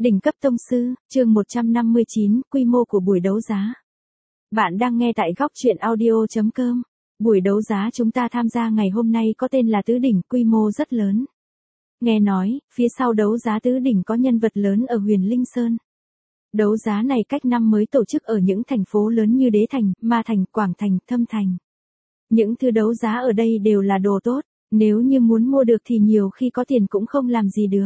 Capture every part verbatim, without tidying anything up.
Đỉnh cấp tông sư, chương một trăm năm mươi chín, quy mô của buổi đấu giá. Bạn đang nghe tại góc truyện audio chấm com. Buổi đấu giá chúng ta tham gia ngày hôm nay có tên là Tứ Đỉnh, quy mô rất lớn. Nghe nói, phía sau đấu giá Tứ Đỉnh có nhân vật lớn ở Huyền Linh Sơn. Đấu giá này cách năm mới tổ chức ở những thành phố lớn như Đế Thành, Ma Thành, Quảng Thành, Thâm Thành. Những thứ đấu giá ở đây đều là đồ tốt, nếu như muốn mua được thì nhiều khi có tiền cũng không làm gì được.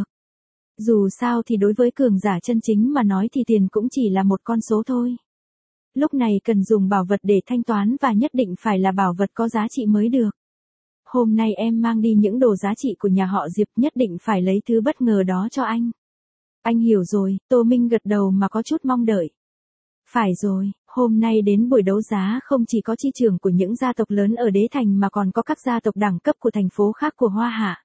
Dù sao thì đối với cường giả chân chính mà nói thì tiền cũng chỉ là một con số thôi. Lúc này cần dùng bảo vật để thanh toán và nhất định phải là bảo vật có giá trị mới được. Hôm nay em mang đi những đồ giá trị của nhà họ Diệp, nhất định phải lấy thứ bất ngờ đó cho anh. Anh hiểu rồi, Tô Minh gật đầu mà có chút mong đợi. Phải rồi, hôm nay đến buổi đấu giá không chỉ có chi trưởng của những gia tộc lớn ở Đế Thành mà còn có các gia tộc đẳng cấp của thành phố khác của Hoa Hạ.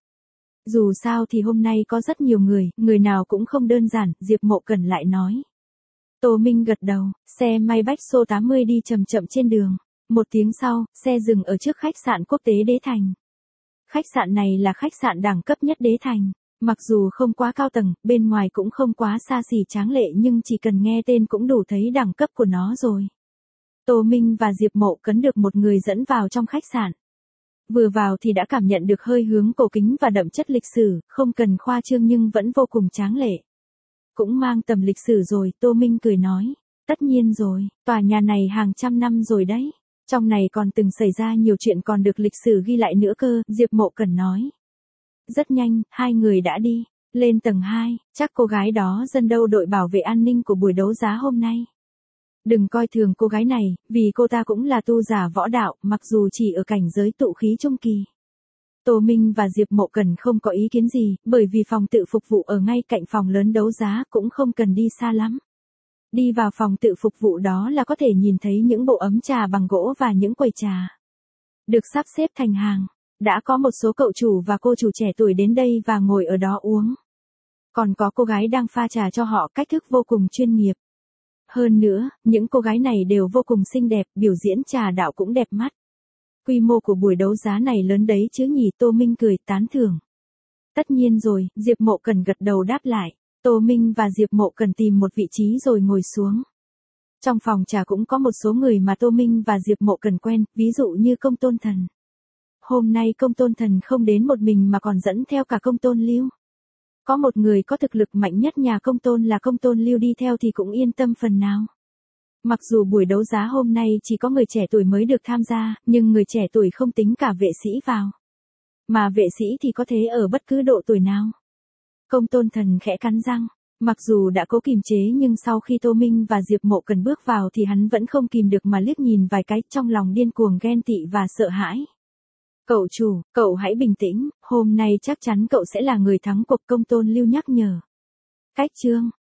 Dù sao thì hôm nay có rất nhiều người, người nào cũng không đơn giản, Diệp Mộ Cẩn lại nói. Tô Minh gật đầu, xe Maybach số tám mươi đi chậm chậm trên đường. Một tiếng sau, xe dừng ở trước khách sạn quốc tế Đế Thành. Khách sạn này là khách sạn đẳng cấp nhất Đế Thành. Mặc dù không quá cao tầng, bên ngoài cũng không quá xa xỉ tráng lệ nhưng chỉ cần nghe tên cũng đủ thấy đẳng cấp của nó rồi. Tô Minh và Diệp Mộ Cẩn được một người dẫn vào trong khách sạn. Vừa vào thì đã cảm nhận được hơi hướng cổ kính và đậm chất lịch sử, không cần khoa trương nhưng vẫn vô cùng tráng lệ. Cũng mang tầm lịch sử rồi, Tô Minh cười nói. Tất nhiên rồi, tòa nhà này hàng trăm năm rồi đấy. Trong này còn từng xảy ra nhiều chuyện còn được lịch sử ghi lại nữa cơ, Diệp Mộ Cẩn nói. Rất nhanh, hai người đã đi. Lên tầng hai, chắc cô gái đó dân đâu đội bảo vệ an ninh của buổi đấu giá hôm nay. Đừng coi thường cô gái này, vì cô ta cũng là tu giả võ đạo, mặc dù chỉ ở cảnh giới tụ khí trung kỳ. Tô Minh và Diệp Mộ Cẩn không có ý kiến gì, bởi vì phòng tự phục vụ ở ngay cạnh phòng lớn đấu giá cũng không cần đi xa lắm. Đi vào phòng tự phục vụ đó là có thể nhìn thấy những bộ ấm trà bằng gỗ và những quầy trà. Được sắp xếp thành hàng. Đã có một số cậu chủ và cô chủ trẻ tuổi đến đây và ngồi ở đó uống. Còn có cô gái đang pha trà cho họ, cách thức vô cùng chuyên nghiệp. Hơn nữa, những cô gái này đều vô cùng xinh đẹp, biểu diễn trà đạo cũng đẹp mắt. Quy mô của buổi đấu giá này lớn đấy chứ nhỉ, Tô Minh cười tán thưởng. Tất nhiên rồi, Diệp Mộ Cẩn gật đầu đáp lại. Tô Minh và Diệp Mộ Cẩn tìm một vị trí rồi ngồi xuống. Trong phòng trà cũng có một số người mà Tô Minh và Diệp Mộ Cẩn quen, ví dụ như Công Tôn Thần. Hôm nay Công Tôn Thần không đến một mình mà còn dẫn theo cả Công Tôn Lưu. Có một người có thực lực mạnh nhất nhà Công Tôn là Công Tôn Lưu đi theo thì cũng yên tâm phần nào. Mặc dù buổi đấu giá hôm nay chỉ có người trẻ tuổi mới được tham gia, nhưng người trẻ tuổi không tính cả vệ sĩ vào. Mà vệ sĩ thì có thể ở bất cứ độ tuổi nào. Công Tôn Thần khẽ cắn răng. Mặc dù đã cố kiềm chế nhưng sau khi Tô Minh và Diệp Mộ Cẩn bước vào thì hắn vẫn không kìm được mà liếc nhìn vài cái, trong lòng điên cuồng ghen tị và sợ hãi. Cậu chủ, cậu hãy bình tĩnh, hôm nay chắc chắn cậu sẽ là người thắng cuộc, Công Tôn Lưu nhắc nhở. Cách chương,